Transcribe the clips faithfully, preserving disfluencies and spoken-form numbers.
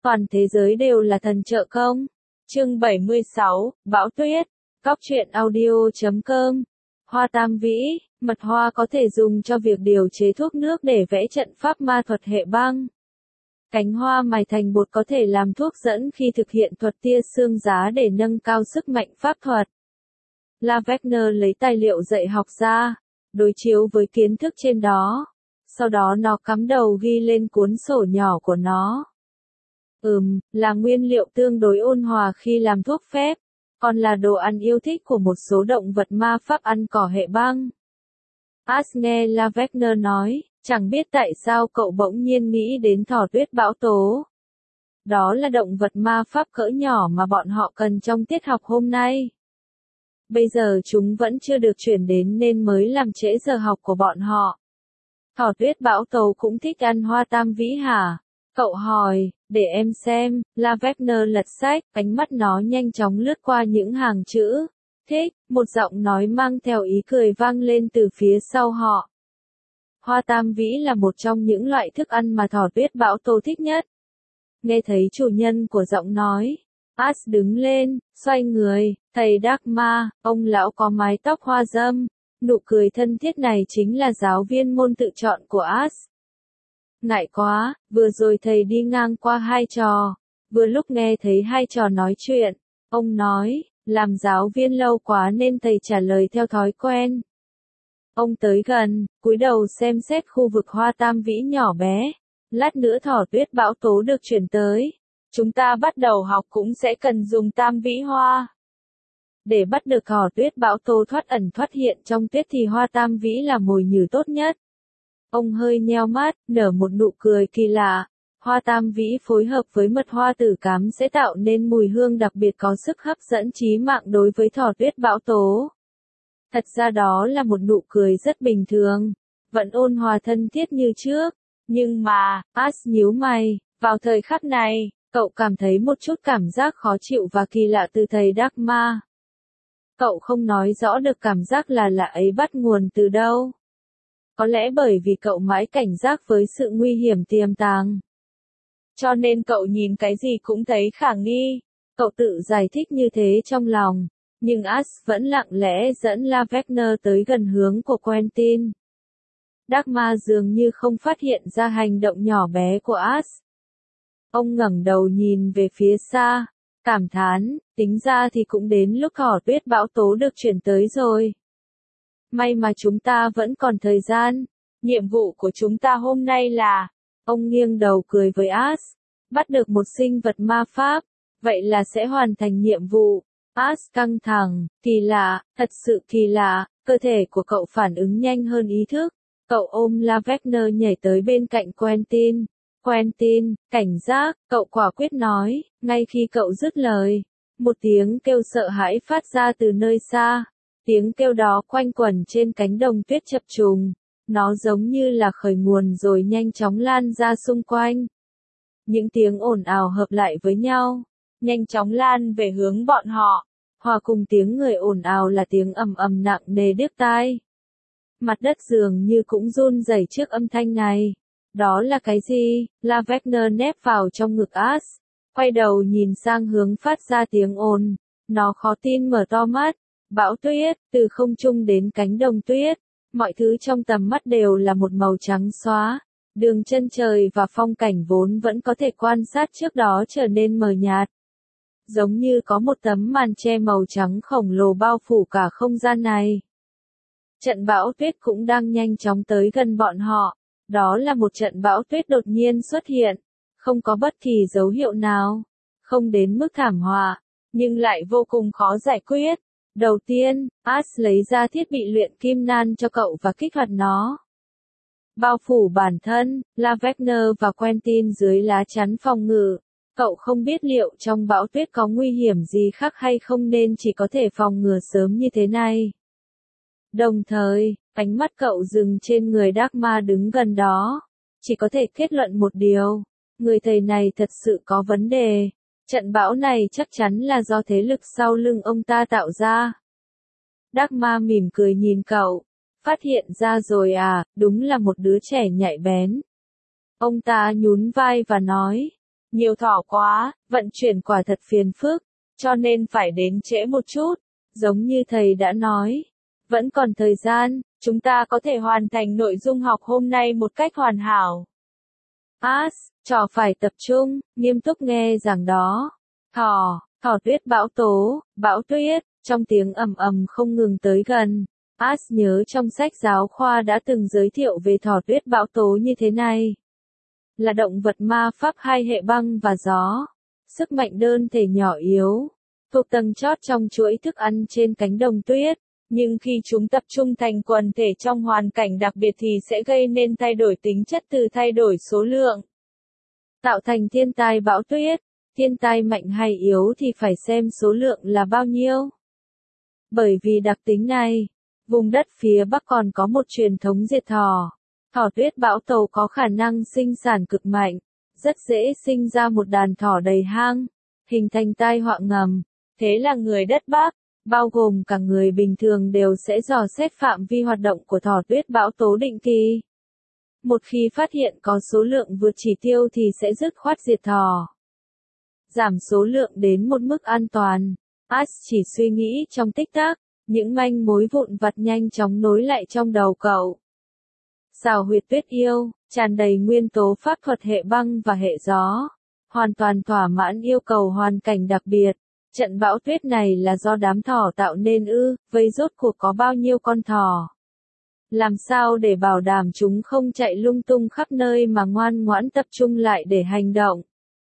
Toàn thế giới đều là thần trợ công. Chương bảy mươi sáu, Bão Tuyết. Góc truyện audio chấm com. Hoa tam vĩ, mật hoa có thể dùng cho việc điều chế thuốc nước để vẽ trận pháp ma thuật hệ băng. Cánh hoa mài thành bột có thể làm thuốc dẫn khi thực hiện thuật tia xương giá để nâng cao sức mạnh pháp thuật. La Wagner lấy tài liệu dạy học ra, đối chiếu với kiến thức trên đó. Sau đó nó cắm đầu ghi lên cuốn sổ nhỏ của nó. Ừm, là nguyên liệu tương đối ôn hòa khi làm thuốc phép, còn là đồ ăn yêu thích của một số động vật ma pháp ăn cỏ hệ băng. As nghe La Wagner nói, chẳng biết tại sao cậu bỗng nhiên nghĩ đến thỏ tuyết bão tố. Đó là động vật ma pháp cỡ nhỏ mà bọn họ cần trong tiết học hôm nay. Bây giờ chúng vẫn chưa được chuyển đến nên mới làm trễ giờ học của bọn họ. Thỏ tuyết bão tố cũng thích ăn hoa tam vĩ hả? Cậu hỏi, để em xem. La Wagner lật sách, ánh mắt nó nhanh chóng lướt qua những hàng chữ. Thích, một giọng nói mang theo ý cười vang lên từ phía sau họ. Hoa tam vĩ là một trong những loại thức ăn mà thỏ tuyết bão tố thích nhất. Nghe thấy chủ nhân của giọng nói, As đứng lên, xoay người, thầy Dagmar, ông lão có mái tóc hoa râm, nụ cười thân thiết này chính là giáo viên môn tự chọn của As. Ngại quá, vừa rồi thầy đi ngang qua hai trò, vừa lúc nghe thấy hai trò nói chuyện, ông nói, làm giáo viên lâu quá nên thầy trả lời theo thói quen. Ông tới gần, cúi đầu xem xét khu vực hoa tam vĩ nhỏ bé, lát nữa thỏ tuyết bão tố được chuyển tới. Chúng ta bắt đầu học cũng sẽ cần dùng tam vĩ hoa. Để bắt được thỏ tuyết bão tố thoát ẩn thoát hiện trong tuyết thì hoa tam vĩ là mồi nhử tốt nhất. Ông hơi nheo mắt, nở một nụ cười kỳ lạ. Hoa tam vĩ phối hợp với mật hoa tử cám sẽ tạo nên mùi hương đặc biệt có sức hấp dẫn chí mạng đối với thỏ tuyết bão tố. Thật ra đó là một nụ cười rất bình thường, vẫn ôn hòa thân thiết như trước. Nhưng mà, As nhíu mày, vào thời khắc này, cậu cảm thấy một chút cảm giác khó chịu và kỳ lạ từ thầy Dagmar. Cậu không nói rõ được cảm giác là lạ ấy bắt nguồn từ đâu. Có lẽ bởi vì cậu mãi cảnh giác với sự nguy hiểm tiềm tàng. Cho nên cậu nhìn cái gì cũng thấy khả nghi. Cậu tự giải thích như thế trong lòng. Nhưng As vẫn lặng lẽ dẫn La Wagner tới gần hướng của Quentin. Dagmar dường như không phát hiện ra hành động nhỏ bé của As. Ông ngẩng đầu nhìn về phía xa, cảm thán, tính ra thì cũng đến lúc thỏ tuyết bão tố được chuyển tới rồi. May mà chúng ta vẫn còn thời gian, nhiệm vụ của chúng ta hôm nay là, ông nghiêng đầu cười với As, bắt được một sinh vật ma pháp, vậy là sẽ hoàn thành nhiệm vụ. As căng thẳng, kỳ lạ, thật sự kỳ lạ, cơ thể của cậu phản ứng nhanh hơn ý thức. Cậu ôm La Wagner nhảy tới bên cạnh Quentin. Quentin, cảnh giác, cậu quả quyết nói, ngay khi cậu dứt lời. Một tiếng kêu sợ hãi phát ra từ nơi xa. Tiếng kêu đó quanh quẩn trên cánh đồng tuyết chập trùng. Nó giống như là khởi nguồn rồi nhanh chóng lan ra xung quanh. Những tiếng ồn ào hợp lại với nhau, nhanh chóng lan về hướng bọn họ. Hòa cùng tiếng người ồn ào là tiếng ầm ầm nặng nề điếc tai. Mặt đất dường như cũng run rẩy trước âm thanh này. Đó là cái gì? La Wagner nép vào trong ngực As, quay đầu nhìn sang hướng phát ra tiếng ồn. Nó khó tin mở to mắt. Bão tuyết, từ không trung đến cánh đồng tuyết. Mọi thứ trong tầm mắt đều là một màu trắng xóa. Đường chân trời và phong cảnh vốn vẫn có thể quan sát trước đó trở nên mờ nhạt. Giống như có một tấm màn che màu trắng khổng lồ bao phủ cả không gian này. Trận bão tuyết cũng đang nhanh chóng tới gần bọn họ. Đó là một trận bão tuyết đột nhiên xuất hiện. Không có bất kỳ dấu hiệu nào. Không đến mức thảm họa. Nhưng lại vô cùng khó giải quyết. Đầu tiên, As lấy ra thiết bị luyện kim nan cho cậu và kích hoạt nó. Bao phủ bản thân, La Wagner và Quentin dưới lá chắn phòng ngự. Cậu không biết liệu trong bão tuyết có nguy hiểm gì khác hay không nên chỉ có thể phòng ngừa sớm như thế này. Đồng thời, ánh mắt cậu dừng trên người Dagmar đứng gần đó. Chỉ có thể kết luận một điều. Người thầy này thật sự có vấn đề. Trận bão này chắc chắn là do thế lực sau lưng ông ta tạo ra. Dagmar mỉm cười nhìn cậu. Phát hiện ra rồi à, đúng là một đứa trẻ nhạy bén. Ông ta nhún vai và nói. Nhiều thỏ quá, vận chuyển quả thật phiền phức, cho nên phải đến trễ một chút, giống như thầy đã nói. Vẫn còn thời gian, chúng ta có thể hoàn thành nội dung học hôm nay một cách hoàn hảo. As, trò phải tập trung, nghiêm túc nghe giảng đó. Thỏ, thỏ tuyết bão tố, bão tuyết, trong tiếng ầm ầm không ngừng tới gần. As nhớ trong sách giáo khoa đã từng giới thiệu về thỏ tuyết bão tố như thế này. Là động vật ma pháp hai hệ băng và gió. Sức mạnh đơn thể nhỏ yếu, thuộc tầng chót trong chuỗi thức ăn trên cánh đồng tuyết. Nhưng khi chúng tập trung thành quần thể trong hoàn cảnh đặc biệt thì sẽ gây nên thay đổi tính chất từ thay đổi số lượng. Tạo thành thiên tai bão tuyết, thiên tai mạnh hay yếu thì phải xem số lượng là bao nhiêu. Bởi vì đặc tính này, vùng đất phía Bắc còn có một truyền thống diệt thỏ. Thỏ tuyết bão tố có khả năng sinh sản cực mạnh, rất dễ sinh ra một đàn thỏ đầy hang, hình thành tai họa ngầm. Thế là người đất Bắc, bao gồm cả người bình thường đều sẽ dò xét phạm vi hoạt động của thỏ tuyết bão tố định kỳ. Một khi phát hiện có số lượng vượt chỉ tiêu thì sẽ dứt khoát diệt thỏ. Giảm số lượng đến một mức an toàn. As chỉ suy nghĩ trong tích tắc, những manh mối vụn vặt nhanh chóng nối lại trong đầu cậu. Xào huyệt tuyết yêu, tràn đầy nguyên tố pháp thuật hệ băng và hệ gió. Hoàn toàn thỏa mãn yêu cầu hoàn cảnh đặc biệt. Trận bão tuyết này là do đám thỏ tạo nên ư, vậy rốt cuộc có bao nhiêu con thỏ? Làm sao để bảo đảm chúng không chạy lung tung khắp nơi mà ngoan ngoãn tập trung lại để hành động?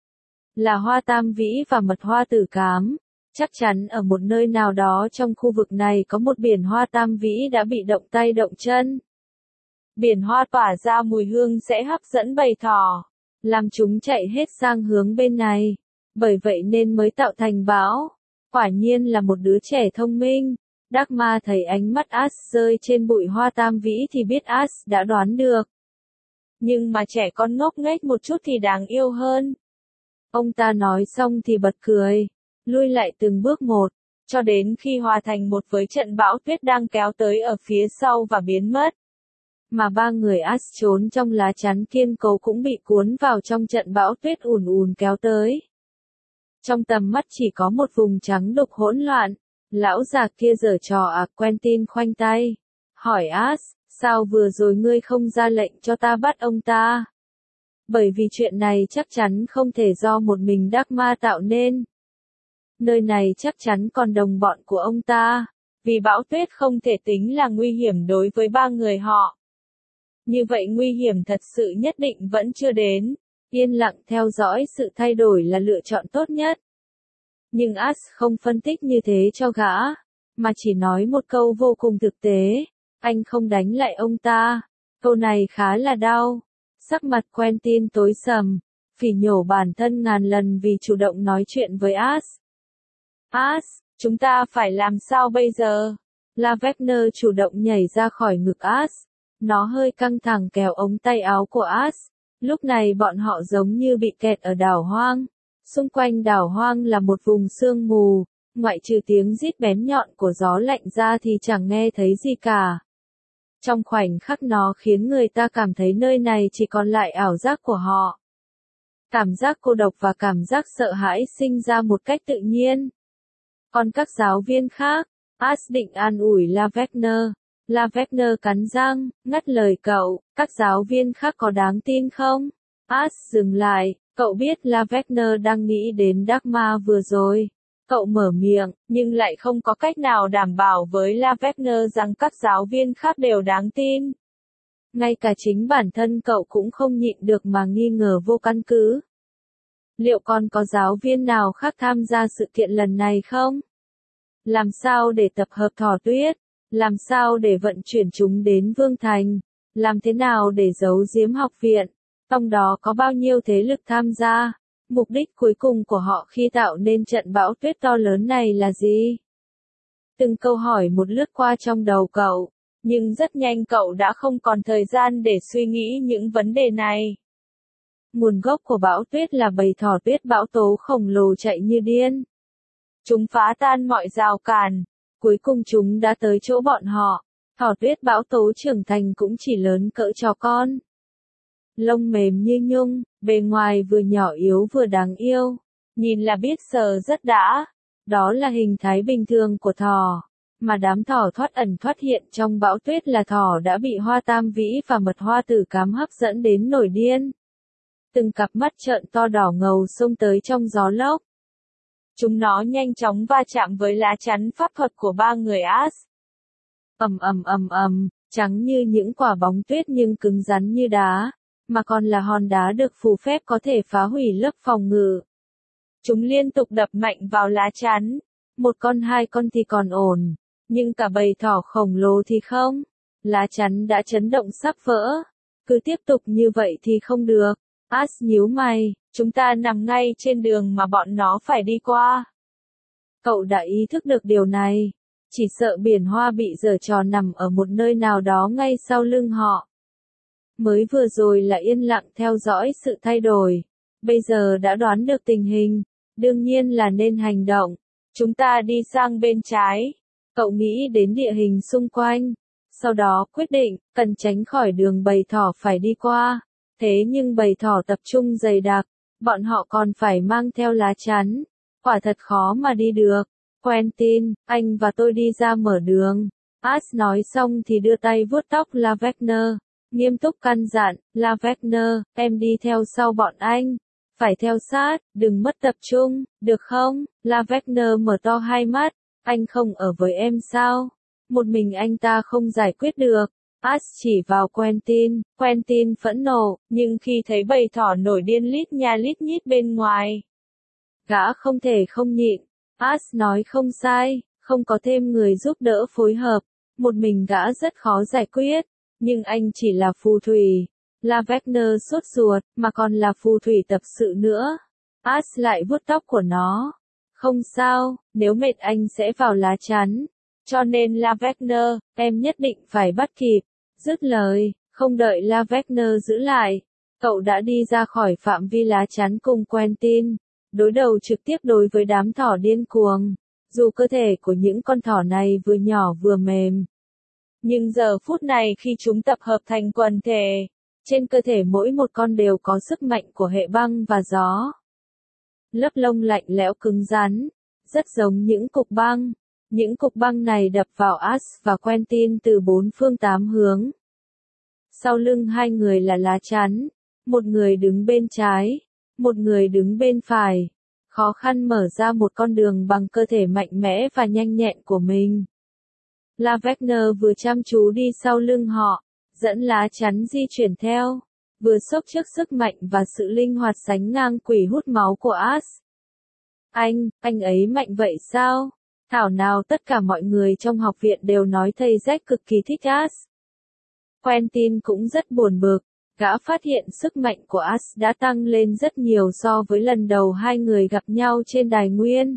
Là hoa tam vĩ và mật hoa tử cám. Chắc chắn ở một nơi nào đó trong khu vực này có một biển hoa tam vĩ đã bị động tay động chân. Biển hoa tỏa ra mùi hương sẽ hấp dẫn bầy thỏ, làm chúng chạy hết sang hướng bên này. Bởi vậy nên mới tạo thành bão. Quả nhiên là một đứa trẻ thông minh. Dagmar thấy ánh mắt As rơi trên bụi hoa tam vĩ thì biết As đã đoán được. Nhưng mà trẻ con ngốc nghếch một chút thì đáng yêu hơn. Ông ta nói xong thì bật cười, lui lại từng bước một, cho đến khi hòa thành một với trận bão tuyết đang kéo tới ở phía sau và biến mất. Mà ba người As trốn trong lá chắn kiên cố cũng bị cuốn vào trong trận bão tuyết ùn ùn kéo tới. Trong tầm mắt chỉ có một vùng trắng đục hỗn loạn. Lão già kia giở trò à, Quentin khoanh tay. Hỏi As, sao vừa rồi ngươi không ra lệnh cho ta bắt ông ta? Bởi vì chuyện này chắc chắn không thể do một mình Dagmar tạo nên. Nơi này chắc chắn còn đồng bọn của ông ta. Vì bão tuyết không thể tính là nguy hiểm đối với ba người họ. Như vậy nguy hiểm thật sự nhất định vẫn chưa đến. Yên lặng theo dõi sự thay đổi là lựa chọn tốt nhất. Nhưng As không phân tích như thế cho gã, mà chỉ nói một câu vô cùng thực tế. Anh không đánh lại ông ta. Câu này khá là đau. Sắc mặt Quentin tối sầm, phỉ nhổ bản thân ngàn lần vì chủ động nói chuyện với As. As, chúng ta phải làm sao bây giờ? La Wagner chủ động nhảy ra khỏi ngực As. Nó hơi căng thẳng kéo ống tay áo của As. Lúc này bọn họ giống như bị kẹt ở đảo hoang. Xung quanh đảo hoang là một vùng sương mù, ngoại trừ tiếng rít bén nhọn của gió lạnh ra thì chẳng nghe thấy gì cả. Trong khoảnh khắc nó khiến người ta cảm thấy nơi này chỉ còn lại ảo giác của họ. Cảm giác cô độc và cảm giác sợ hãi sinh ra một cách tự nhiên. Còn các giáo viên khác, As định an ủi La Wagner. La Wagner cắn răng, ngắt lời cậu, các giáo viên khác có đáng tin không? As dừng lại, cậu biết La Wagner đang nghĩ đến Dagmar vừa rồi. Cậu mở miệng, nhưng lại không có cách nào đảm bảo với La Wagner rằng các giáo viên khác đều đáng tin. Ngay cả chính bản thân cậu cũng không nhịn được mà nghi ngờ vô căn cứ. Liệu còn có giáo viên nào khác tham gia sự kiện lần này không? Làm sao để tập hợp thỏ tuyết? Làm sao để vận chuyển chúng đến Vương Thành? Làm thế nào để giấu giếm học viện? Trong đó có bao nhiêu thế lực tham gia? Mục đích cuối cùng của họ khi tạo nên trận bão tuyết to lớn này là gì? Từng câu hỏi một lướt qua trong đầu cậu, nhưng rất nhanh cậu đã không còn thời gian để suy nghĩ những vấn đề này. Nguồn gốc của bão tuyết là bầy thỏ tuyết bão tố khổng lồ chạy như điên. Chúng phá tan mọi rào cản, cuối cùng chúng đã tới chỗ bọn họ. Thỏ tuyết bão tố trưởng thành cũng chỉ lớn cỡ chó con. lông mềm như nhung, bề ngoài vừa nhỏ yếu vừa đáng yêu, nhìn là biết sờ rất đã. Đó là hình thái bình thường của thỏ, mà đám thỏ thoát ẩn thoát hiện trong bão tuyết là thỏ đã bị hoa tam vĩ và mật hoa tử cám hấp dẫn đến nổi điên. Từng cặp mắt trợn to đỏ ngầu xông tới trong gió lốc. Chúng nó nhanh chóng va chạm với lá chắn pháp thuật của ba người Ash. Ầm ầm ầm ầm, trắng như những quả bóng tuyết nhưng cứng rắn như đá, mà còn là hòn đá được phù phép có thể phá hủy lớp phòng ngự. Chúng liên tục đập mạnh vào lá chắn, một con hai con thì còn ổn, nhưng cả bầy thỏ khổng lồ thì không. Lá chắn đã chấn động sắp vỡ, cứ tiếp tục như vậy thì không được. Ash nhíu mày, chúng ta nằm ngay trên đường mà bọn nó phải đi qua. Cậu đã ý thức được điều này, chỉ sợ biển hoa bị giở trò nằm ở một nơi nào đó ngay sau lưng họ. Mới vừa rồi là yên lặng theo dõi sự thay đổi, bây giờ đã đoán được tình hình, đương nhiên là nên hành động. Chúng ta đi sang bên trái. Cậu nghĩ đến địa hình xung quanh, sau đó quyết định, cần tránh khỏi đường bầy thỏ phải đi qua. Thế nhưng bầy thỏ tập trung dày đặc, bọn họ còn phải mang theo lá chắn, quả thật khó mà đi được. Quentin, anh và tôi đi ra mở đường. Ash nói xong thì đưa tay vuốt tóc La Wagner, nghiêm túc căn dặn, La Wagner, em đi theo sau bọn anh. Phải theo sát, đừng mất tập trung, được không? La Wagner mở to hai mắt, anh không ở với em sao? Một mình anh ta không giải quyết được. Ash chỉ vào Quentin, Quentin phẫn nộ, nhưng khi thấy bầy thỏ nổi điên lít nha lít nhít bên ngoài, gã không thể không nhịn. Ash nói không sai, không có thêm người giúp đỡ phối hợp, một mình gã rất khó giải quyết, nhưng anh chỉ là phù thủy. La Wagner sốt ruột, mà còn là phù thủy tập sự nữa. Ash lại vuốt tóc của nó. Không sao, nếu mệt anh sẽ vào lá chắn. Cho nên La Wagner, em nhất định phải bắt kịp. Dứt lời, không đợi La Wagner giữ lại, cậu đã đi ra khỏi phạm vi lá chắn cùng Quentin, đối đầu trực tiếp đối với đám thỏ điên cuồng. Dù cơ thể của những con thỏ này vừa nhỏ vừa mềm, nhưng giờ phút này khi chúng tập hợp thành quần thể, trên cơ thể mỗi một con đều có sức mạnh của hệ băng và gió. Lớp lông lạnh lẽo cứng rắn, rất giống những cục băng. Những cục băng này đập vào Ash và Quentin từ bốn phương tám hướng. Sau lưng hai người là lá chắn, một người đứng bên trái, một người đứng bên phải, khó khăn mở ra một con đường bằng cơ thể mạnh mẽ và nhanh nhẹn của mình. La Wagner vừa chăm chú đi sau lưng họ, dẫn lá chắn di chuyển theo, vừa xốc trước sức mạnh và sự linh hoạt sánh ngang quỷ hút máu của Ash. Anh, anh ấy mạnh vậy sao? Thảo nào tất cả mọi người trong học viện đều nói thầy Jack cực kỳ thích Ash. Quentin cũng rất buồn bực, gã phát hiện sức mạnh của Ash đã tăng lên rất nhiều so với lần đầu hai người gặp nhau trên đài nguyên.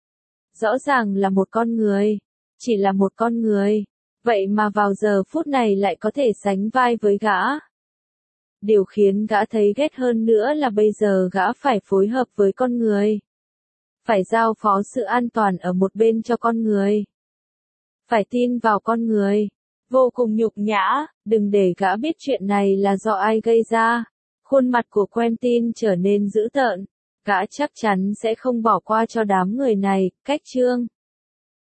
Rõ ràng là một con người, chỉ là một con người, vậy mà vào giờ phút này lại có thể sánh vai với gã. Điều khiến gã thấy ghét hơn nữa là bây giờ gã phải phối hợp với con người. Phải giao phó sự an toàn ở một bên cho con người. Phải tin vào con người. Vô cùng nhục nhã, đừng để gã biết chuyện này là do ai gây ra. Khuôn mặt của Quentin trở nên dữ tợn. Gã chắc chắn sẽ không bỏ qua cho đám người này. Cách chương